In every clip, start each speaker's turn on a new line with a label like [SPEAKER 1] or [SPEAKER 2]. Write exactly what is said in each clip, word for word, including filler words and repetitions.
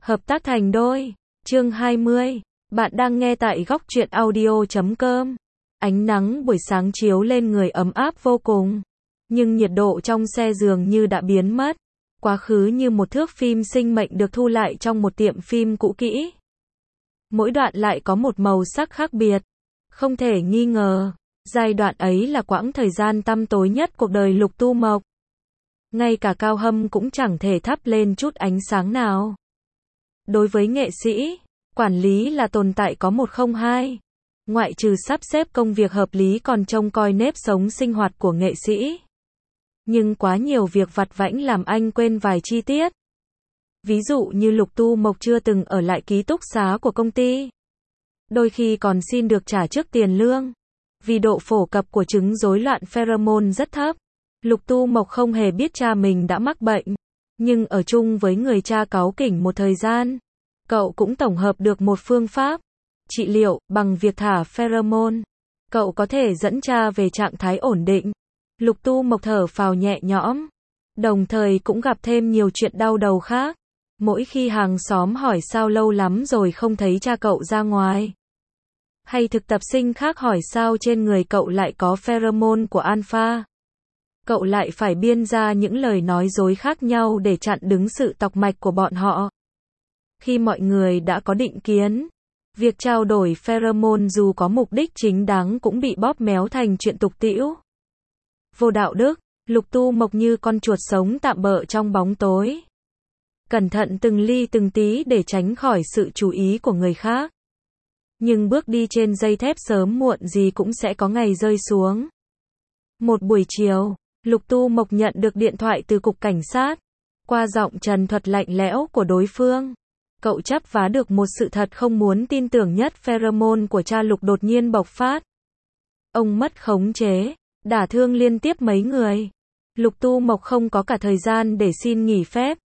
[SPEAKER 1] Hợp tác thành đôi. Chương hai mươi. Bạn đang nghe tại góc truyện audio chấm com. Ánh nắng buổi sáng chiếu lên người ấm áp vô cùng. Nhưng nhiệt độ trong xe dường như đã biến mất. Quá khứ như một thước phim sinh mệnh được thu lại trong một tiệm phim cũ kỹ. Mỗi đoạn lại có một màu sắc khác biệt. Không thể nghi ngờ, giai đoạn ấy là quãng thời gian tăm tối nhất cuộc đời Lục Tu Mộc. Ngay cả Cao Hâm cũng chẳng thể thắp lên chút ánh sáng nào. Đối với nghệ sĩ, quản lý là tồn tại có một không hai. Ngoại trừ sắp xếp công việc hợp lý còn trông coi nếp sống sinh hoạt của nghệ sĩ. Nhưng quá nhiều việc vặt vãnh làm anh quên vài chi tiết. Ví dụ như Lục Tu Mộc chưa từng ở lại ký túc xá của công ty. Đôi khi còn xin được trả trước tiền lương. Vì độ phổ cập của chứng rối loạn pheromone rất thấp. Lục Tu Mộc không hề biết cha mình đã mắc bệnh. Nhưng ở chung với người cha cáu kỉnh một thời gian, cậu cũng tổng hợp được một phương pháp trị liệu bằng việc thả pheromone. Cậu có thể dẫn cha về trạng thái ổn định. Lục Tu Mộc thở phào nhẹ nhõm. Đồng thời cũng gặp thêm nhiều chuyện đau đầu khác. Mỗi khi hàng xóm hỏi sao lâu lắm rồi không thấy cha cậu ra ngoài. Hay thực tập sinh khác hỏi sao trên người cậu lại có pheromone của alpha. Cậu lại phải biên ra những lời nói dối khác nhau để chặn đứng sự tọc mạch của bọn họ. Khi mọi người đã có định kiến, việc trao đổi pheromone dù có mục đích chính đáng cũng bị bóp méo thành chuyện tục tĩu. Vô đạo đức, Lục Tu Mộc như con chuột sống tạm bợ trong bóng tối. Cẩn thận từng ly từng tí để tránh khỏi sự chú ý của người khác. Nhưng bước đi trên dây thép sớm muộn gì cũng sẽ có ngày rơi xuống. Một buổi chiều, Lục Tu Mộc nhận được điện thoại từ cục cảnh sát. Qua giọng trần thuật lạnh lẽo của đối phương, cậu chấp vá được một sự thật không muốn tin tưởng nhất: pheromone của cha Lục đột nhiên bộc phát. Ông mất khống chế, đả thương liên tiếp mấy người. Lục Tu Mộc không có cả thời gian để xin nghỉ phép.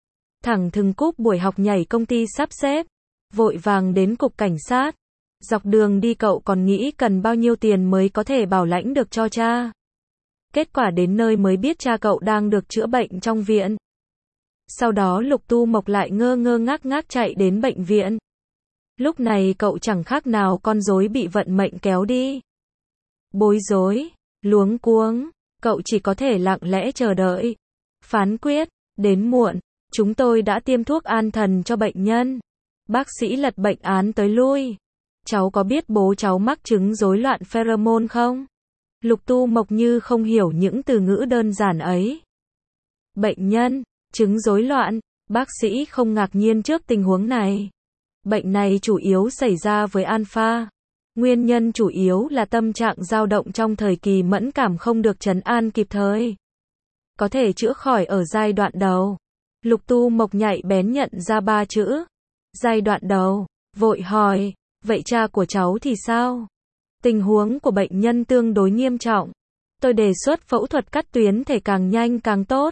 [SPEAKER 1] Thẳng thừng cúp buổi học nhảy công ty sắp xếp, vội vàng đến cục cảnh sát. Dọc đường đi cậu còn nghĩ cần bao nhiêu tiền mới có thể bảo lãnh được cho cha. Kết quả đến nơi mới biết cha cậu đang được chữa bệnh trong viện. Sau đó Lục Tu Mộc lại ngơ ngơ ngác ngác chạy đến bệnh viện. Lúc này cậu chẳng khác nào con rối bị vận mệnh kéo đi. Bối rối, luống cuống, cậu chỉ có thể lặng lẽ chờ đợi. Phán quyết, đến muộn, chúng tôi đã tiêm thuốc an thần cho bệnh nhân. Bác sĩ lật bệnh án tới lui. Cháu có biết bố cháu mắc chứng rối loạn pheromone không? Lục Tu Mộc như không hiểu những từ ngữ đơn giản ấy. Bệnh nhân, chứng rối loạn, bác sĩ không ngạc nhiên trước tình huống này. Bệnh này chủ yếu xảy ra với alpha. Nguyên nhân chủ yếu là tâm trạng dao động trong thời kỳ mẫn cảm không được trấn an kịp thời. Có thể chữa khỏi ở giai đoạn đầu. Lục Tu Mộc nhạy bén nhận ra ba chữ. Giai đoạn đầu, vội hỏi, vậy cha của cháu thì sao? Tình huống của bệnh nhân tương đối nghiêm trọng. Tôi đề xuất phẫu thuật cắt tuyến thể càng nhanh càng tốt.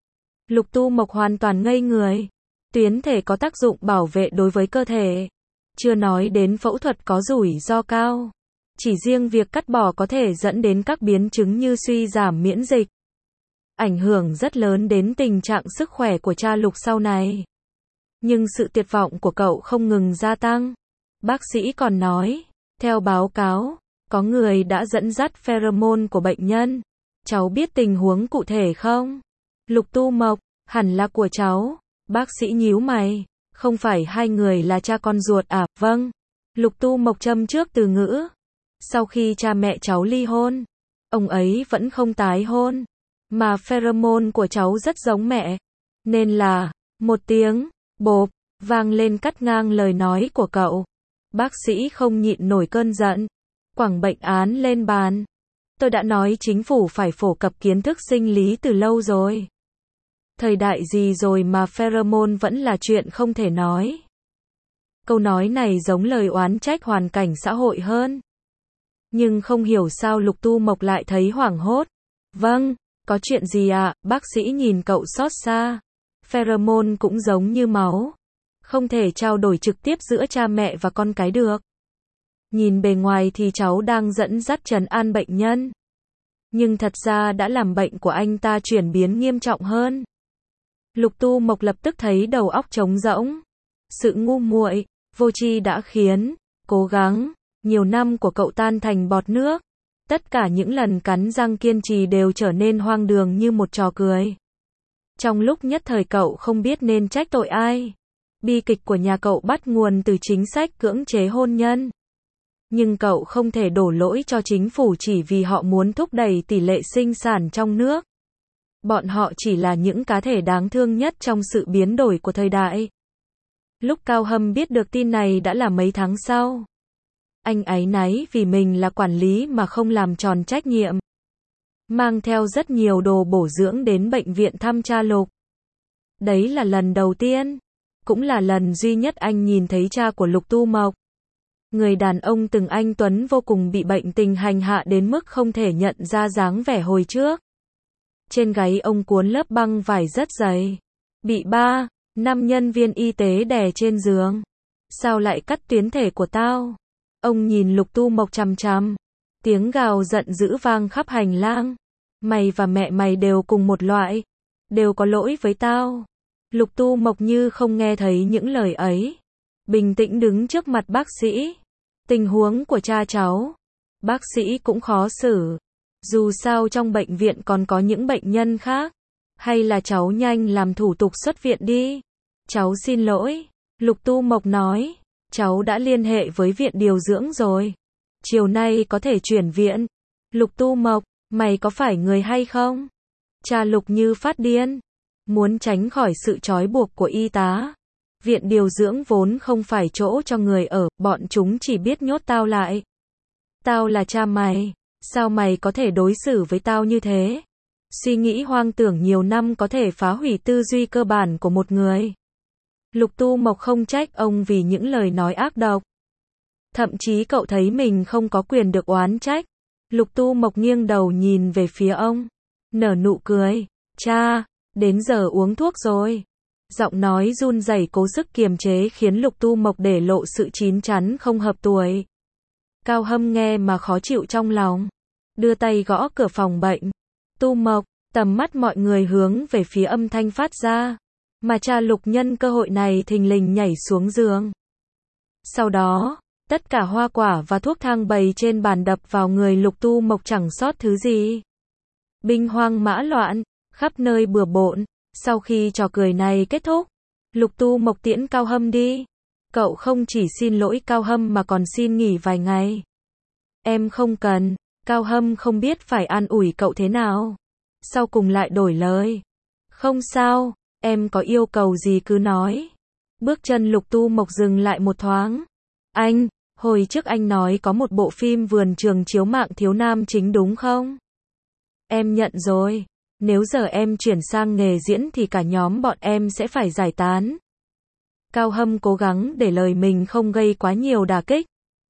[SPEAKER 1] Lục Tu Mộc hoàn toàn ngây người. Tuyến thể có tác dụng bảo vệ đối với cơ thể. Chưa nói đến phẫu thuật có rủi ro cao. Chỉ riêng việc cắt bỏ có thể dẫn đến các biến chứng như suy giảm miễn dịch. Ảnh hưởng rất lớn đến tình trạng sức khỏe của cha Lục sau này. Nhưng sự tuyệt vọng của cậu không ngừng gia tăng. Bác sĩ còn nói, theo báo cáo, có người đã dẫn dắt pheromone của bệnh nhân. Cháu biết tình huống cụ thể không? Lục Tu Mộc, hẳn là của cháu. Bác sĩ nhíu mày, không phải hai người là cha con ruột à? Vâng. Lục Tu Mộc châm trước từ ngữ. Sau khi cha mẹ cháu ly hôn, ông ấy vẫn không tái hôn. Mà pheromone của cháu rất giống mẹ. Nên là, một tiếng, bộp, vang lên cắt ngang lời nói của cậu. Bác sĩ không nhịn nổi cơn giận. Quẳng bệnh án lên bàn. Tôi đã nói chính phủ phải phổ cập kiến thức sinh lý từ lâu rồi. Thời đại gì rồi mà pheromone vẫn là chuyện không thể nói. Câu nói này giống lời oán trách hoàn cảnh xã hội hơn. Nhưng không hiểu sao Lục Tu Mộc lại thấy hoảng hốt. Vâng, có chuyện gì ạ? Bác sĩ nhìn cậu xót xa. Pheromone cũng giống như máu. Không thể trao đổi trực tiếp giữa cha mẹ và con cái được. Nhìn bề ngoài thì cháu đang dẫn dắt trấn an bệnh nhân. Nhưng thật ra đã làm bệnh của anh ta chuyển biến nghiêm trọng hơn. Lục Tu Mộc lập tức thấy đầu óc trống rỗng. Sự ngu muội, vô tri đã khiến cố gắng nhiều năm của cậu tan thành bọt nước. Tất cả những lần cắn răng kiên trì đều trở nên hoang đường như một trò cười. Trong lúc nhất thời cậu không biết nên trách tội ai. Bi kịch của nhà cậu bắt nguồn từ chính sách cưỡng chế hôn nhân. Nhưng cậu không thể đổ lỗi cho chính phủ chỉ vì họ muốn thúc đẩy tỷ lệ sinh sản trong nước. Bọn họ chỉ là những cá thể đáng thương nhất trong sự biến đổi của thời đại. Lúc Cao Hâm biết được tin này đã là mấy tháng sau. Anh áy náy vì mình là quản lý mà không làm tròn trách nhiệm. Mang theo rất nhiều đồ bổ dưỡng đến bệnh viện thăm cha Lục. Đấy là lần đầu tiên, cũng là lần duy nhất anh nhìn thấy cha của Lục Tu Mộc. Người đàn ông từng anh tuấn vô cùng bị bệnh tình hành hạ đến mức không thể nhận ra dáng vẻ hồi trước. Trên gáy ông cuốn lớp băng vải rất dày. Bị ba, năm nhân viên y tế đè trên giường. Sao lại cắt tuyến thể của tao? Ông nhìn Lục Tu Mộc chằm chằm. Tiếng gào giận dữ vang khắp hành lang. Mày và mẹ mày đều cùng một loại. Đều có lỗi với tao. Lục Tu Mộc như không nghe thấy những lời ấy. Bình tĩnh đứng trước mặt bác sĩ. Tình huống của cha cháu. Bác sĩ cũng khó xử. Dù sao trong bệnh viện còn có những bệnh nhân khác. Hay là cháu nhanh làm thủ tục xuất viện đi. Cháu xin lỗi. Lục Tu Mộc nói. Cháu đã liên hệ với viện điều dưỡng rồi. Chiều nay có thể chuyển viện. Lục Tu Mộc, mày có phải người hay không? Cha Lục như phát điên. Muốn tránh khỏi sự trói buộc của y tá. Viện điều dưỡng vốn không phải chỗ cho người ở, bọn chúng chỉ biết nhốt tao lại. Tao là cha mày, sao mày có thể đối xử với tao như thế? Suy nghĩ hoang tưởng nhiều năm có thể phá hủy tư duy cơ bản của một người. Lục Tu Mộc không trách ông vì những lời nói ác độc. Thậm chí cậu thấy mình không có quyền được oán trách. Lục Tu Mộc nghiêng đầu nhìn về phía ông. Nở nụ cười. Cha, đến giờ uống thuốc rồi. Giọng nói run rẩy cố sức kiềm chế khiến Lục Tu Mộc để lộ sự chín chắn không hợp tuổi. Cao Hâm nghe mà khó chịu trong lòng. Đưa tay gõ cửa phòng bệnh. Tu Mộc, tầm mắt mọi người hướng về phía âm thanh phát ra. Mà cha Lục nhân cơ hội này thình lình nhảy xuống giường. Sau đó, tất cả hoa quả và thuốc thang bày trên bàn đập vào người Lục Tu Mộc chẳng sót thứ gì. Binh hoang mã loạn, khắp nơi bừa bộn. Sau khi trò cười này kết thúc, Lục Tu Mộc tiễn Cao Hâm đi. Cậu không chỉ xin lỗi Cao Hâm mà còn xin nghỉ vài ngày. Em không cần. Cao Hâm không biết phải an ủi cậu thế nào. Sau cùng lại đổi lời. Không sao, em có yêu cầu gì cứ nói. Bước chân Lục Tu Mộc dừng lại một thoáng. Anh, hồi trước anh nói có một bộ phim vườn trường chiếu mạng thiếu nam chính đúng không? Em nhận rồi. Nếu giờ em chuyển sang nghề diễn thì cả nhóm bọn em sẽ phải giải tán. Cao Hâm cố gắng để lời mình không gây quá nhiều đả kích.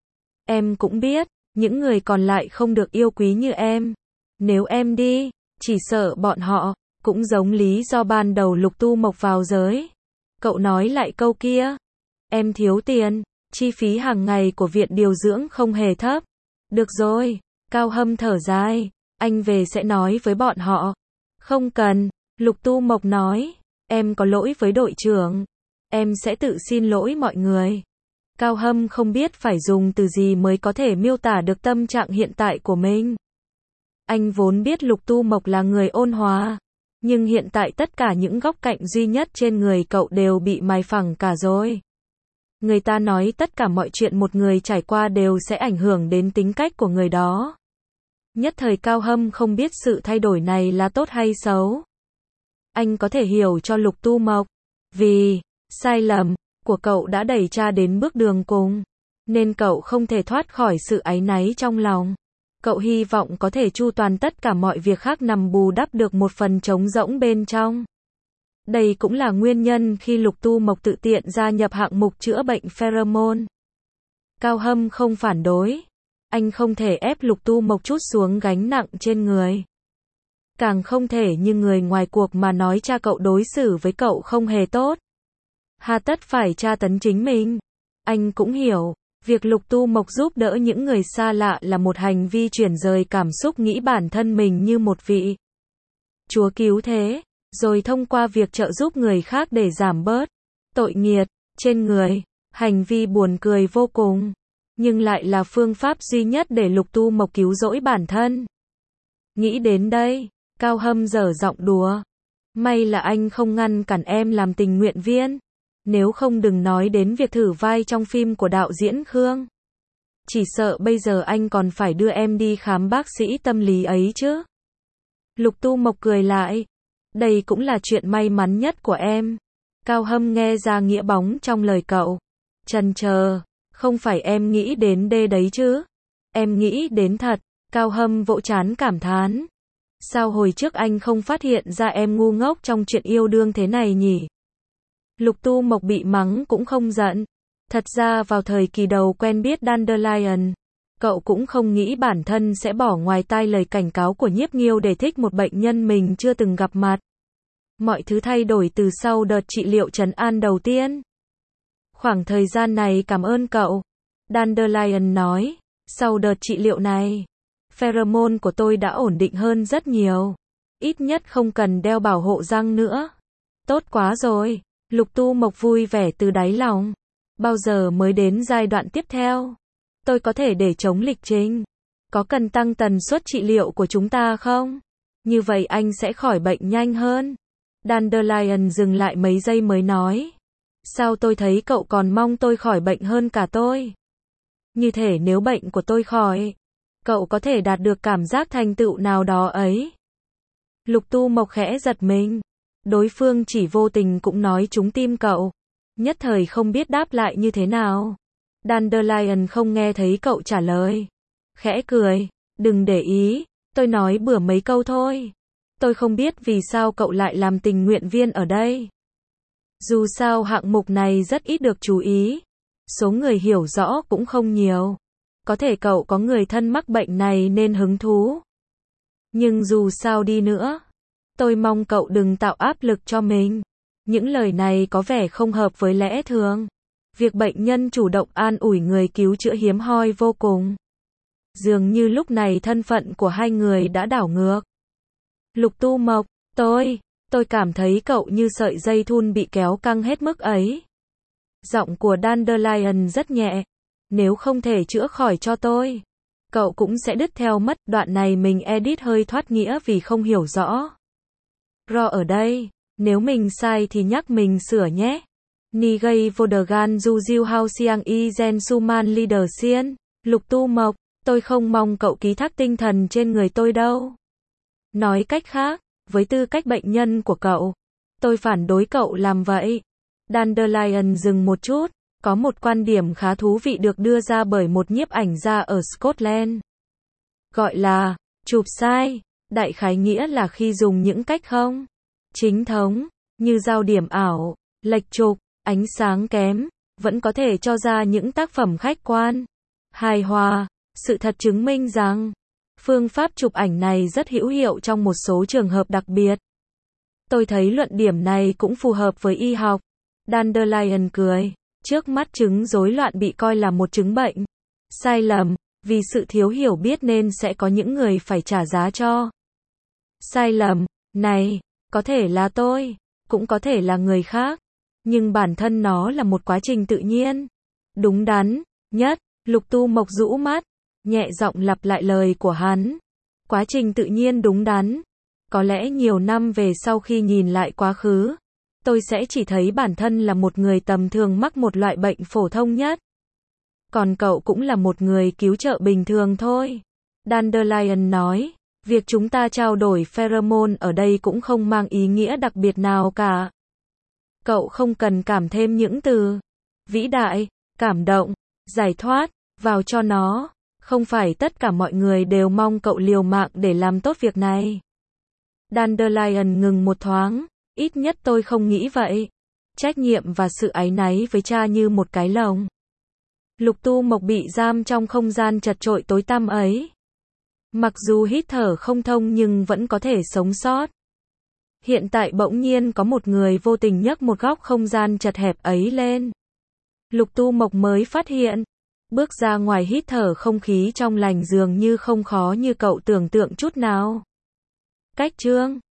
[SPEAKER 1] Em cũng biết, những người còn lại không được yêu quý như em. Nếu em đi, chỉ sợ bọn họ, cũng giống lý do ban đầu Lục Tu Mộc vào giới. Cậu nói lại câu kia. Em thiếu tiền, chi phí hàng ngày của viện điều dưỡng không hề thấp. Được rồi, Cao Hâm thở dài, anh về sẽ nói với bọn họ. Không cần, Lục Tu Mộc nói, em có lỗi với đội trưởng. Em sẽ tự xin lỗi mọi người. Cao Hâm không biết phải dùng từ gì mới có thể miêu tả được tâm trạng hiện tại của mình. Anh vốn biết Lục Tu Mộc là người ôn hòa. Nhưng hiện tại tất cả những góc cạnh duy nhất trên người cậu đều bị mài phẳng cả rồi. Người ta nói tất cả mọi chuyện một người trải qua đều sẽ ảnh hưởng đến tính cách của người đó. Nhất thời Cao Hâm không biết sự thay đổi này là tốt hay xấu. Anh có thể hiểu cho Lục Tu Mộc. Vì sai lầm của cậu đã đẩy cha đến bước đường cùng. Nên cậu không thể thoát khỏi sự áy náy trong lòng. Cậu hy vọng có thể chu toàn tất cả mọi việc khác nằm bù đắp được một phần trống rỗng bên trong. Đây cũng là nguyên nhân khi Lục Tu Mộc tự tiện gia nhập hạng mục chữa bệnh pheromone. Cao Hâm không phản đối. Anh không thể ép Lục Tu Mộc trút xuống gánh nặng trên người. Càng không thể như người ngoài cuộc mà nói cha cậu đối xử với cậu không hề tốt. Hà tất phải tra tấn chính mình. Anh cũng hiểu, việc Lục Tu Mộc giúp đỡ những người xa lạ là một hành vi chuyển rời cảm xúc nghĩ bản thân mình như một vị Chúa cứu thế, rồi thông qua việc trợ giúp người khác để giảm bớt tội nghiệt. trên người. Hành vi buồn cười vô cùng, nhưng lại là phương pháp duy nhất để Lục Tu Mộc cứu rỗi bản thân. Nghĩ đến đây, Cao Hâm dở giọng đùa. May là anh không ngăn cản em làm tình nguyện viên. Nếu không đừng nói đến việc thử vai trong phim của đạo diễn Khương. Chỉ sợ bây giờ anh còn phải đưa em đi khám bác sĩ tâm lý ấy chứ. Lục Tu Mộc cười lại. Đây cũng là chuyện may mắn nhất của em. Cao Hâm nghe ra nghĩa bóng trong lời cậu. Chần chờ, không phải em nghĩ đến đê đấy chứ. Em nghĩ đến thật. Cao Hâm vỗ trán cảm thán. Sao hồi trước anh không phát hiện ra em ngu ngốc trong chuyện yêu đương thế này nhỉ? Lục Tu Mộc bị mắng cũng không giận. Thật ra vào thời kỳ đầu quen biết Dandelion, cậu cũng không nghĩ bản thân sẽ bỏ ngoài tai lời cảnh cáo của Nhiếp Nghiêu để thích một bệnh nhân mình chưa từng gặp mặt. Mọi thứ thay đổi từ sau đợt trị liệu trấn an đầu tiên. Khoảng thời gian này cảm ơn cậu. Dandelion nói, sau đợt trị liệu này, pheromone của tôi đã ổn định hơn rất nhiều. Ít nhất không cần đeo bảo hộ răng nữa. Tốt quá rồi. Lục Tu Mộc vui vẻ từ đáy lòng. Bao giờ mới đến giai đoạn tiếp theo? Tôi có thể để chống lịch trình. Có cần tăng tần suất trị liệu của chúng ta không? Như vậy anh sẽ khỏi bệnh nhanh hơn. Dandelion dừng lại mấy giây mới nói. Sao tôi thấy cậu còn mong tôi khỏi bệnh hơn cả tôi? Như thể nếu bệnh của tôi khỏi, cậu có thể đạt được cảm giác thành tựu nào đó ấy. Lục Tu Mộc khẽ giật mình. Đối phương chỉ vô tình cũng nói trúng tim cậu. Nhất thời không biết đáp lại như thế nào. Dandelion không nghe thấy cậu trả lời. Khẽ cười. Đừng để ý. Tôi nói bừa mấy câu thôi. Tôi không biết vì sao cậu lại làm tình nguyện viên ở đây. Dù sao hạng mục này rất ít được chú ý. Số người hiểu rõ cũng không nhiều. Có thể cậu có người thân mắc bệnh này nên hứng thú. Nhưng dù sao đi nữa, tôi mong cậu đừng tạo áp lực cho mình. Những lời này có vẻ không hợp với lẽ thường. Việc bệnh nhân chủ động an ủi người cứu chữa hiếm hoi vô cùng. Dường như lúc này thân phận của hai người đã đảo ngược. Lục Tu Mộc, tôi, tôi cảm thấy cậu như sợi dây thun bị kéo căng hết mức ấy. Giọng của Dandelion rất nhẹ. Nếu không thể chữa khỏi cho tôi, cậu cũng sẽ đứt theo mất. Đoạn này mình edit hơi thoát nghĩa vì không hiểu rõ. Ro ở đây, nếu mình sai thì nhắc mình sửa nhé. Ni gây Vodagan du diêu hao siang y gen suman leader xiên. Lục Tu Mộc, tôi không mong cậu ký thác tinh thần trên người tôi đâu. Nói cách khác, với tư cách bệnh nhân của cậu, tôi phản đối cậu làm vậy. Dandelion dừng một chút. Có một quan điểm khá thú vị được đưa ra bởi một nhiếp ảnh gia ở Scotland. Gọi là, chụp sai. Đại khái nghĩa là khi dùng những cách không chính thống, như giao điểm ảo, lệch trục, ánh sáng kém, vẫn có thể cho ra những tác phẩm khách quan, hài hòa. Sự thật chứng minh rằng, phương pháp chụp ảnh này rất hữu hiệu trong một số trường hợp đặc biệt. Tôi thấy luận điểm này cũng phù hợp với y học. Dandelion cười. Trước mắt chứng rối loạn bị coi là một chứng bệnh sai lầm, vì sự thiếu hiểu biết nên sẽ có những người phải trả giá cho sai lầm này. Có thể là tôi, cũng có thể là người khác, nhưng bản thân nó là một quá trình tự nhiên, đúng đắn nhất. Lục Tu Mộc rũ mắt, nhẹ giọng lặp lại lời của hắn. Quá trình tự nhiên đúng đắn. Có lẽ nhiều năm về sau khi nhìn lại quá khứ, tôi sẽ chỉ thấy bản thân là một người tầm thường mắc một loại bệnh phổ thông nhất. Còn cậu cũng là một người cứu trợ bình thường thôi. Dandelion nói, việc chúng ta trao đổi pheromone ở đây cũng không mang ý nghĩa đặc biệt nào cả. Cậu không cần cảm thêm những từ vĩ đại, cảm động, giải thoát vào cho nó. Không phải tất cả mọi người đều mong cậu liều mạng để làm tốt việc này. Dandelion ngừng một thoáng. Ít nhất tôi không nghĩ vậy. Trách nhiệm và sự áy náy với cha như một cái lồng. Lục Tu Mộc bị giam trong không gian chật chội tối tăm ấy. Mặc dù hít thở không thông nhưng vẫn có thể sống sót. Hiện tại bỗng nhiên có một người vô tình nhấc một góc không gian chật hẹp ấy lên. Lục Tu Mộc mới phát hiện. Bước ra ngoài hít thở không khí trong lành dường như không khó như cậu tưởng tượng chút nào. Cách chương